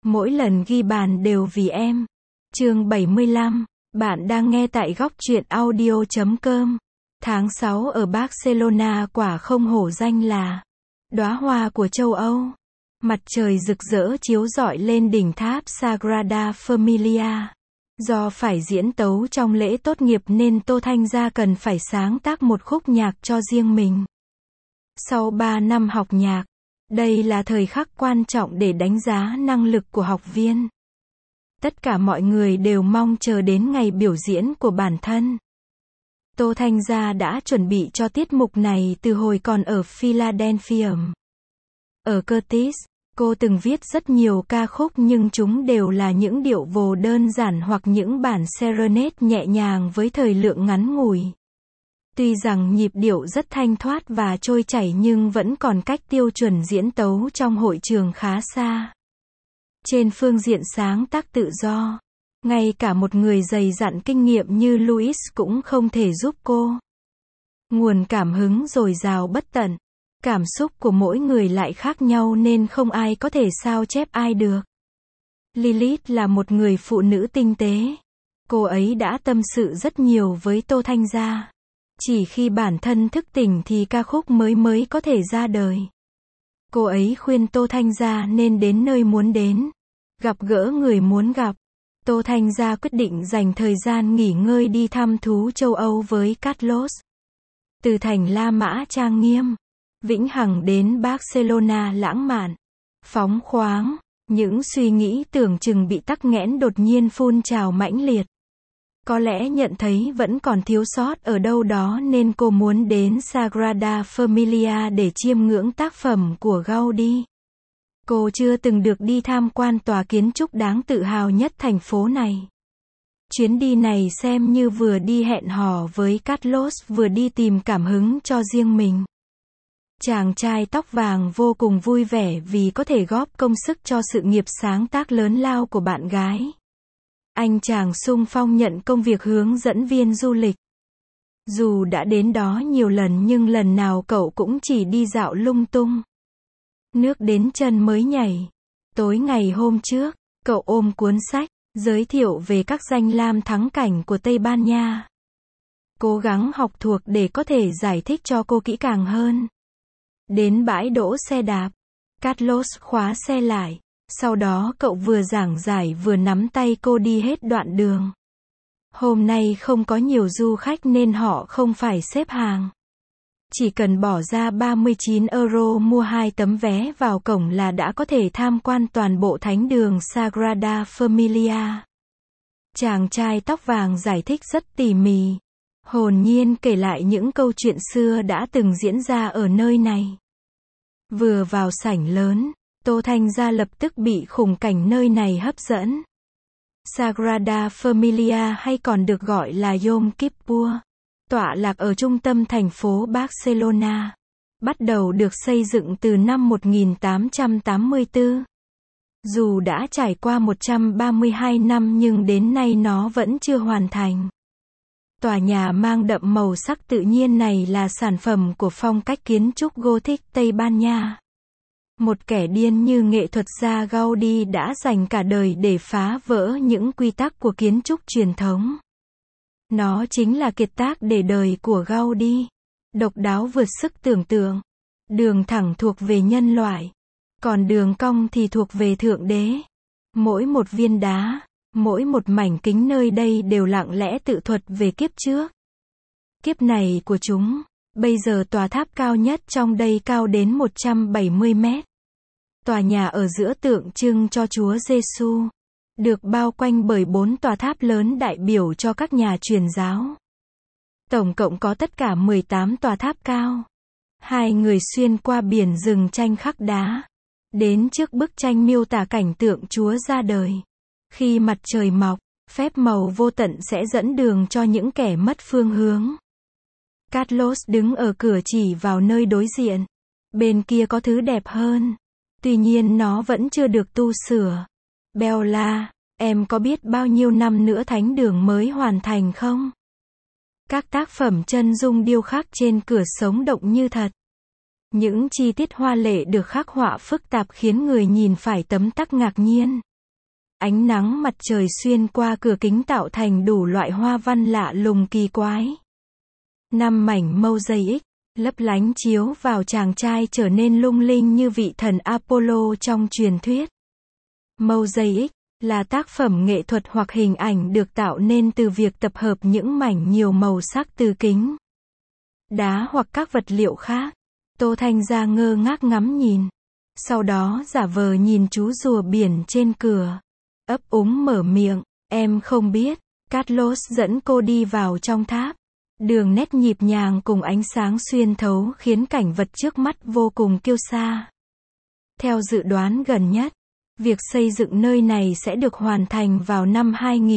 Mỗi lần ghi bàn đều vì em. Chương 75. Bạn đang nghe tại góc truyện audio.com. Tháng 6 ở Barcelona quả không hổ danh là đóa hoa của châu Âu. Mặt trời rực rỡ chiếu rọi lên đỉnh tháp Sagrada Familia. Do phải diễn tấu trong lễ tốt nghiệp nên Tô Thanh Gia cần phải sáng tác một khúc nhạc cho riêng mình. Sau 3 năm học nhạc, đây là thời khắc quan trọng để đánh giá năng lực của học viên. Tất cả mọi người đều mong chờ đến ngày biểu diễn của bản thân. Tô Thanh Gia đã chuẩn bị cho tiết mục này từ hồi còn ở Philadelphia. Ở Curtis, cô từng viết rất nhiều ca khúc nhưng chúng đều là những điệu vồ đơn giản hoặc những bản serenade nhẹ nhàng với thời lượng ngắn ngủi. Tuy rằng nhịp điệu rất thanh thoát và trôi chảy nhưng vẫn còn cách tiêu chuẩn diễn tấu trong hội trường khá xa. Trên phương diện sáng tác tự do, ngay cả một người dày dặn kinh nghiệm như Louis cũng không thể giúp cô. Nguồn cảm hứng dồi dào bất tận. Cảm xúc của mỗi người lại khác nhau nên không ai có thể sao chép ai được. Lilith là một người phụ nữ tinh tế. Cô ấy đã tâm sự rất nhiều với Tô Thanh Gia. Chỉ khi bản thân thức tỉnh thì ca khúc mới có thể ra đời. Cô ấy khuyên Tô Thanh Gia nên đến nơi muốn đến, gặp gỡ người muốn gặp. Tô Thanh Gia quyết định dành thời gian nghỉ ngơi đi thăm thú châu Âu với Carlos. Từ thành La Mã trang nghiêm, vĩnh hằng đến Barcelona lãng mạn, phóng khoáng, những suy nghĩ tưởng chừng bị tắc nghẽn đột nhiên phun trào mãnh liệt. Có lẽ nhận thấy vẫn còn thiếu sót ở đâu đó nên cô muốn đến Sagrada Familia để chiêm ngưỡng tác phẩm của Gaudí. Cô chưa từng được đi tham quan tòa kiến trúc đáng tự hào nhất thành phố này. Chuyến đi này xem như vừa đi hẹn hò với Carlos vừa đi tìm cảm hứng cho riêng mình. Chàng trai tóc vàng vô cùng vui vẻ vì có thể góp công sức cho sự nghiệp sáng tác lớn lao của bạn gái. Anh chàng xung phong nhận công việc hướng dẫn viên du lịch. Dù đã đến đó nhiều lần nhưng lần nào cậu cũng chỉ đi dạo lung tung. Nước đến chân mới nhảy. Tối ngày hôm trước, cậu ôm cuốn sách, giới thiệu về các danh lam thắng cảnh của Tây Ban Nha. Cố gắng học thuộc để có thể giải thích cho cô kỹ càng hơn. Đến bãi đỗ xe đạp, Carlos khóa xe lại. Sau đó cậu vừa giảng giải vừa nắm tay cô đi hết đoạn đường. Hôm nay không có nhiều du khách nên họ không phải xếp hàng. Chỉ cần bỏ ra 39 euro mua 2 tấm vé vào cổng là đã có thể tham quan toàn bộ thánh đường Sagrada Familia. Chàng trai tóc vàng giải thích rất tỉ mỉ, hồn nhiên kể lại những câu chuyện xưa đã từng diễn ra ở nơi này. Vừa vào sảnh lớn, Tô Thanh Gia lập tức bị khung cảnh nơi này hấp dẫn. Sagrada Familia hay còn được gọi là Yom Kippur, tọa lạc ở trung tâm thành phố Barcelona. Bắt đầu được xây dựng từ năm 1884. Dù đã trải qua 132 năm nhưng đến nay nó vẫn chưa hoàn thành. Tòa nhà mang đậm màu sắc tự nhiên này là sản phẩm của phong cách kiến trúc Gothic Tây Ban Nha. Một kẻ điên như nghệ thuật gia Gaudí đã dành cả đời để phá vỡ những quy tắc của kiến trúc truyền thống. Nó chính là kiệt tác để đời của Gaudí. Độc đáo vượt sức tưởng tượng. Đường thẳng thuộc về nhân loại, còn đường cong thì thuộc về Thượng Đế. Mỗi một viên đá, mỗi một mảnh kính nơi đây đều lặng lẽ tự thuật về kiếp trước. Kiếp này của chúng. Bây giờ tòa tháp cao nhất trong đây cao đến 170 mét. Tòa nhà ở giữa tượng trưng cho Chúa Giêsu, được bao quanh bởi 4 tòa tháp lớn đại biểu cho các nhà truyền giáo. Tổng cộng có tất cả 18 tòa tháp cao. Hai người xuyên qua biển rừng tranh khắc đá, đến trước bức tranh miêu tả cảnh tượng Chúa ra đời. Khi mặt trời mọc, phép màu vô tận sẽ dẫn đường cho những kẻ mất phương hướng. Carlos đứng ở cửa chỉ vào nơi đối diện. Bên kia có thứ đẹp hơn. Tuy nhiên nó vẫn chưa được tu sửa. Bella, em có biết bao nhiêu năm nữa thánh đường mới hoàn thành không? Các tác phẩm chân dung điêu khắc trên cửa sống động như thật. Những chi tiết hoa lệ được khắc họa phức tạp khiến người nhìn phải tấm tắc ngạc nhiên. Ánh nắng mặt trời xuyên qua cửa kính tạo thành đủ loại hoa văn lạ lùng kỳ quái. 5 mảnh mosaic lấp lánh chiếu vào chàng trai trở nên lung linh như vị thần Apollo trong truyền thuyết. Mosaic là tác phẩm nghệ thuật hoặc hình ảnh được tạo nên từ việc tập hợp những mảnh nhiều màu sắc từ kính, đá hoặc các vật liệu khác. Tô Thanh Gia ngơ ngác ngắm nhìn. Sau đó giả vờ nhìn chú rùa biển trên cửa. Ấp úng mở miệng, em không biết. Carlos dẫn cô đi vào trong tháp. Đường nét nhịp nhàng cùng ánh sáng xuyên thấu khiến cảnh vật trước mắt vô cùng kiêu sa. Theo dự đoán gần nhất, việc xây dựng nơi này sẽ được hoàn thành vào năm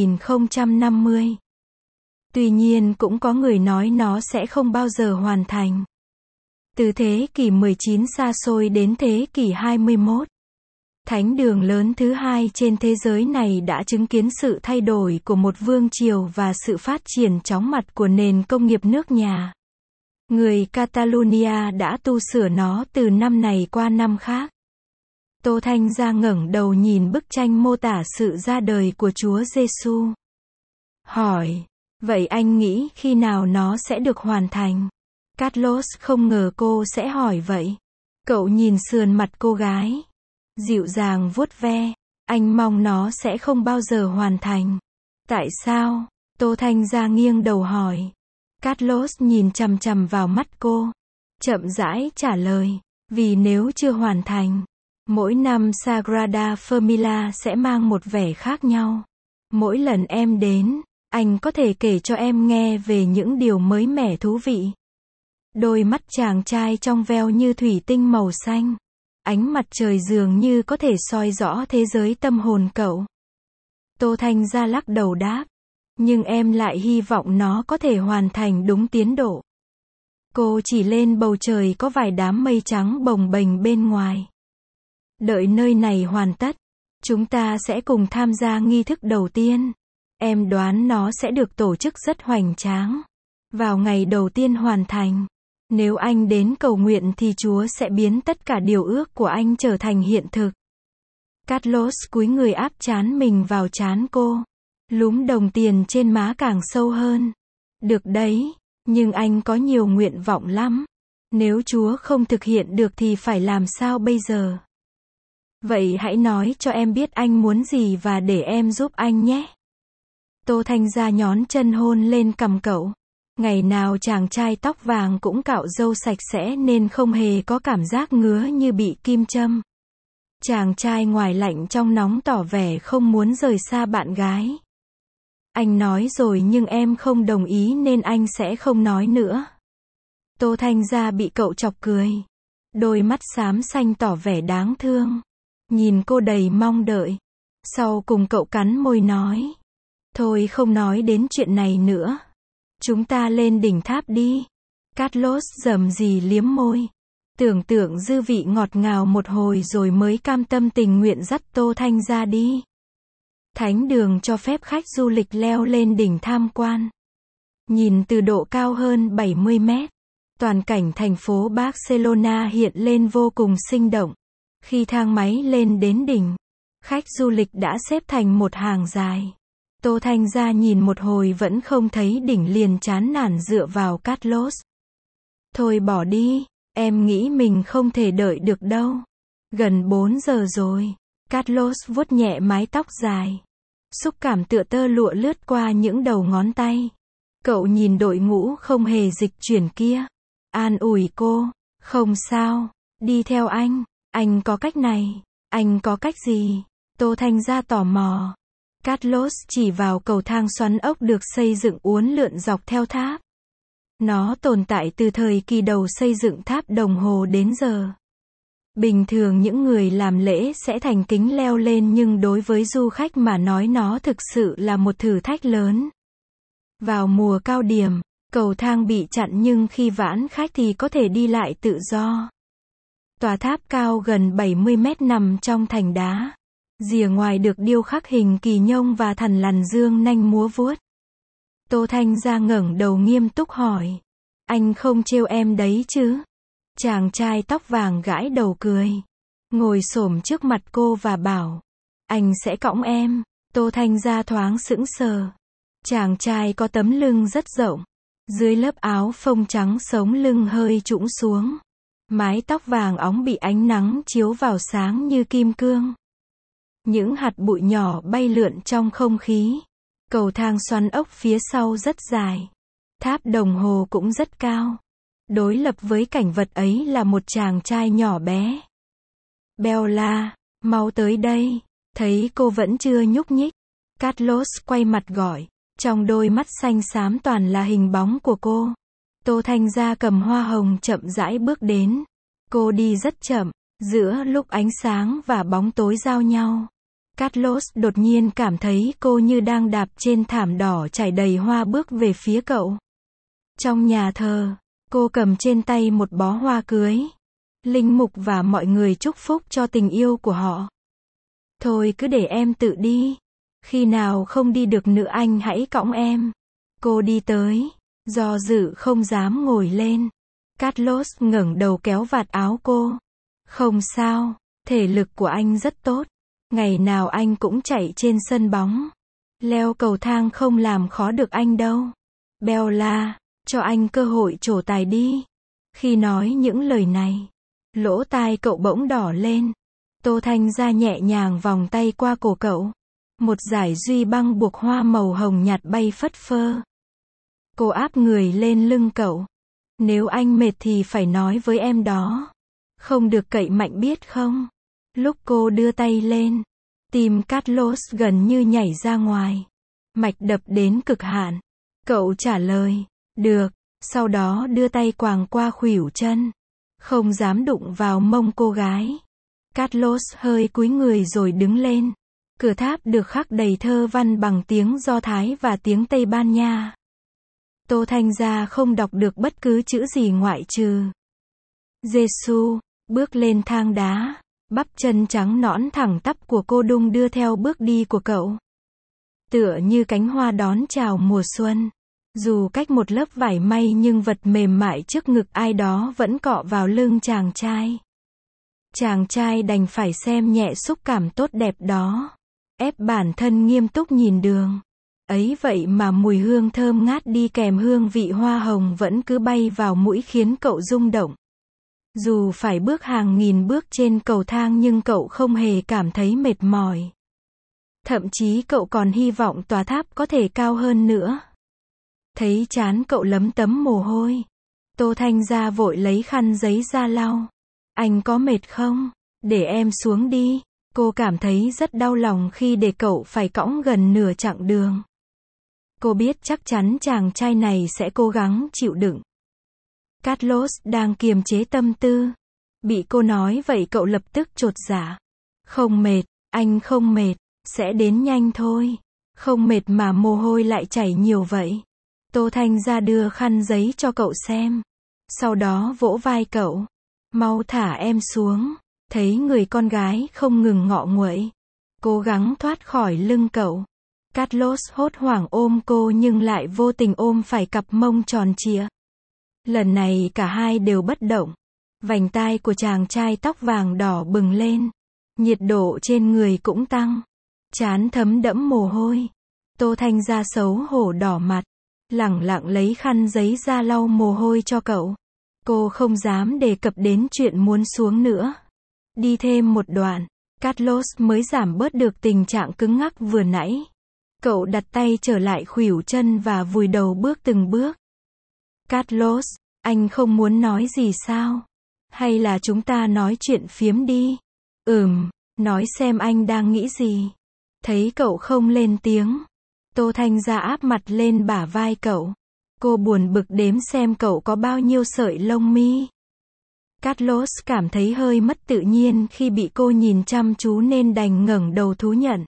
2050. Tuy nhiên cũng có người nói nó sẽ không bao giờ hoàn thành. Từ thế kỷ 19 xa xôi đến thế kỷ 21, thánh đường lớn thứ hai trên thế giới này đã chứng kiến sự thay đổi của một vương triều và sự phát triển chóng mặt của nền công nghiệp nước nhà. Người Catalonia đã tu sửa nó từ năm này qua năm khác. Tô Thanh Gia ngẩng đầu nhìn bức tranh mô tả sự ra đời của Chúa Giêsu. Hỏi, vậy anh nghĩ khi nào nó sẽ được hoàn thành? Carlos không ngờ cô sẽ hỏi vậy. Cậu nhìn sườn mặt cô gái, dịu dàng vuốt ve. Anh mong nó sẽ không bao giờ hoàn thành. Tại sao? Tô Thanh Gia nghiêng đầu hỏi. Carlos nhìn chằm chằm vào mắt cô, chậm rãi trả lời. Vì nếu chưa hoàn thành, mỗi năm Sagrada Familia sẽ mang một vẻ khác nhau. Mỗi lần em đến, anh có thể kể cho em nghe về những điều mới mẻ thú vị. Đôi mắt chàng trai trong veo như thủy tinh màu xanh. Ánh mặt trời dường như có thể soi rõ thế giới tâm hồn cậu. Tô Thanh Gia lắc đầu đáp. Nhưng em lại hy vọng nó có thể hoàn thành đúng tiến độ. Cô chỉ lên bầu trời có vài đám mây trắng bồng bềnh bên ngoài. Đợi nơi này hoàn tất, chúng ta sẽ cùng tham gia nghi thức đầu tiên. Em đoán nó sẽ được tổ chức rất hoành tráng. Vào ngày đầu tiên hoàn thành, nếu anh đến cầu nguyện thì Chúa sẽ biến tất cả điều ước của anh trở thành hiện thực. Carlos cúi người áp trán mình vào trán cô. Lúm đồng tiền trên má càng sâu hơn. Được đấy, nhưng anh có nhiều nguyện vọng lắm. Nếu Chúa không thực hiện được thì phải làm sao bây giờ? Vậy hãy nói cho em biết anh muốn gì và để em giúp anh nhé. Tô Thanh Gia nhón chân hôn lên cằm cậu. Ngày nào chàng trai tóc vàng cũng cạo râu sạch sẽ nên không hề có cảm giác ngứa như bị kim châm. Chàng trai ngoài lạnh trong nóng tỏ vẻ không muốn rời xa bạn gái. Anh nói rồi nhưng em không đồng ý nên anh sẽ không nói nữa. Tô Thanh Gia bị cậu chọc cười. Đôi mắt xám xanh tỏ vẻ đáng thương. Nhìn cô đầy mong đợi. Sau cùng cậu cắn môi nói. Thôi không nói đến chuyện này nữa. Chúng ta lên đỉnh tháp đi. Carlos rầm rì liếm môi. Tưởng tượng dư vị ngọt ngào một hồi rồi mới cam tâm tình nguyện dắt Tô Thanh Gia đi. Thánh đường cho phép khách du lịch leo lên đỉnh tham quan. Nhìn từ độ cao hơn 70 mét, toàn cảnh thành phố Barcelona hiện lên vô cùng sinh động. Khi thang máy lên đến đỉnh, khách du lịch đã xếp thành một hàng dài. Tô Thanh Gia nhìn một hồi vẫn không thấy đỉnh liền chán nản dựa vào Carlos. Thôi bỏ đi, em nghĩ mình không thể đợi được đâu. Gần 4 giờ rồi. Carlos vuốt nhẹ mái tóc dài. Xúc cảm tựa tơ lụa lướt qua những đầu ngón tay. Cậu nhìn đội ngũ không hề dịch chuyển kia. An ủi cô. Không sao. Đi theo anh có cách này. Anh có cách gì? Tô Thanh Gia tò mò. Carlos chỉ vào cầu thang xoắn ốc được xây dựng uốn lượn dọc theo tháp. Nó tồn tại từ thời kỳ đầu xây dựng tháp đồng hồ đến giờ. Bình thường những người làm lễ sẽ thành kính leo lên nhưng đối với du khách mà nói nó thực sự là một thử thách lớn. Vào mùa cao điểm, cầu thang bị chặn nhưng khi vãn khách thì có thể đi lại tự do. Tòa tháp cao gần 70 mét nằm trong thành đá. Rìa ngoài được điêu khắc hình kỳ nhông và thằn lằn dương nanh múa vuốt. Tô Thanh Gia ngẩng đầu nghiêm túc hỏi. Anh không trêu em đấy chứ? Chàng trai tóc vàng gãi đầu cười. Ngồi xổm trước mặt cô và bảo. Anh sẽ cõng em. Tô Thanh Gia thoáng sững sờ. Chàng trai có tấm lưng rất rộng. Dưới lớp áo phông trắng sống lưng hơi trũng xuống. Mái tóc vàng óng bị ánh nắng chiếu vào sáng như kim cương. Những hạt bụi nhỏ bay lượn trong không khí. Cầu thang xoắn ốc phía sau rất dài. Tháp đồng hồ cũng rất cao. Đối lập với cảnh vật ấy là một chàng trai nhỏ bé. Bella, mau tới đây. Thấy cô vẫn chưa nhúc nhích, Carlos quay mặt gọi. Trong đôi mắt xanh xám toàn là hình bóng của cô. Tô Thanh Gia cầm hoa hồng chậm rãi bước đến. Cô đi rất chậm, giữa lúc ánh sáng và bóng tối giao nhau. Carlos đột nhiên cảm thấy cô như đang đạp trên thảm đỏ trải đầy hoa bước về phía cậu. Trong nhà thờ, cô cầm trên tay một bó hoa cưới. Linh mục và mọi người chúc phúc cho tình yêu của họ. Thôi cứ để em tự đi. Khi nào không đi được nữa anh hãy cõng em. Cô đi tới, do dự không dám ngồi lên. Carlos ngẩng đầu kéo vạt áo cô. Không sao, thể lực của anh rất tốt. Ngày nào anh cũng chạy trên sân bóng. Leo cầu thang không làm khó được anh đâu. Bella, cho anh cơ hội trổ tài đi. Khi nói những lời này, lỗ tai cậu bỗng đỏ lên. Tô Thanh Gia nhẹ nhàng vòng tay qua cổ cậu. Một dải duy băng buộc hoa màu hồng nhạt bay phất phơ. Cô áp người lên lưng cậu. Nếu anh mệt thì phải nói với em đó. Không được cậy mạnh biết không? Lúc cô đưa tay lên, tim Carlos gần như nhảy ra ngoài. Mạch đập đến cực hạn. Cậu trả lời, được, sau đó đưa tay quàng qua khuỷu chân. Không dám đụng vào mông cô gái. Carlos hơi cúi người rồi đứng lên. Cửa tháp được khắc đầy thơ văn bằng tiếng Do Thái và tiếng Tây Ban Nha. Tô Thanh Gia không đọc được bất cứ chữ gì ngoại trừ Giêsu. Bước lên thang đá, bắp chân trắng nõn thẳng tắp của cô đung đưa theo bước đi của cậu. Tựa như cánh hoa đón chào mùa xuân. Dù cách một lớp vải may nhưng vật mềm mại trước ngực ai đó vẫn cọ vào lưng chàng trai. Chàng trai đành phải xem nhẹ xúc cảm tốt đẹp đó. Ép bản thân nghiêm túc nhìn đường. Ấy vậy mà mùi hương thơm ngát đi kèm hương vị hoa hồng vẫn cứ bay vào mũi khiến cậu rung động. Dù phải bước hàng nghìn bước trên cầu thang nhưng cậu không hề cảm thấy mệt mỏi. Thậm chí cậu còn hy vọng tòa tháp có thể cao hơn nữa. Thấy trán cậu lấm tấm mồ hôi. Tô Thanh Gia vội lấy khăn giấy ra lau. Anh có mệt không? Để em xuống đi. Cô cảm thấy rất đau lòng khi để cậu phải cõng gần nửa chặng đường. Cô biết chắc chắn chàng trai này sẽ cố gắng chịu đựng. Carlos đang kiềm chế tâm tư. Bị cô nói vậy cậu lập tức chột dạ. Không mệt, anh không mệt, sẽ đến nhanh thôi. Không mệt mà mồ hôi lại chảy nhiều vậy. Tô Thanh Gia đưa khăn giấy cho cậu xem. Sau đó vỗ vai cậu. Mau thả em xuống. Thấy người con gái không ngừng ngọ nguậy. Cố gắng thoát khỏi lưng cậu. Carlos hốt hoảng ôm cô nhưng lại vô tình ôm phải cặp mông tròn trịa. Lần này cả hai đều bất động. Vành tai của chàng trai tóc vàng đỏ bừng lên. Nhiệt độ trên người cũng tăng. Trán thấm đẫm mồ hôi. Tô Thanh Gia xấu hổ đỏ mặt. Lẳng lặng lấy khăn giấy ra lau mồ hôi cho cậu. Cô không dám đề cập đến chuyện muốn xuống nữa. Đi thêm một đoạn, Carlos mới giảm bớt được tình trạng cứng ngắc vừa nãy. Cậu đặt tay trở lại khuỷu chân và vùi đầu bước từng bước. Carlos, anh không muốn nói gì sao? Hay là chúng ta nói chuyện phiếm đi? Nói xem anh đang nghĩ gì. Thấy cậu không lên tiếng. Tô Thanh Gia áp mặt lên bả vai cậu. Cô buồn bực đếm xem cậu có bao nhiêu sợi lông mi. Carlos cảm thấy hơi mất tự nhiên khi bị cô nhìn chăm chú nên đành ngẩng đầu thú nhận.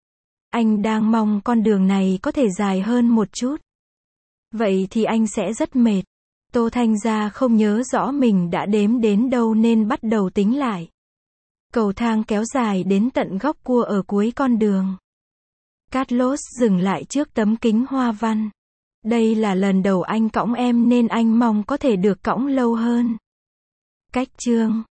Anh đang mong con đường này có thể dài hơn một chút. Vậy thì anh sẽ rất mệt. Tô Thanh Gia không nhớ rõ mình đã đếm đến đâu nên bắt đầu tính lại. Cầu thang kéo dài đến tận góc cua ở cuối con đường. Carlos dừng lại trước tấm kính hoa văn. Đây là lần đầu anh cõng em nên anh mong có thể được cõng lâu hơn. Cách chương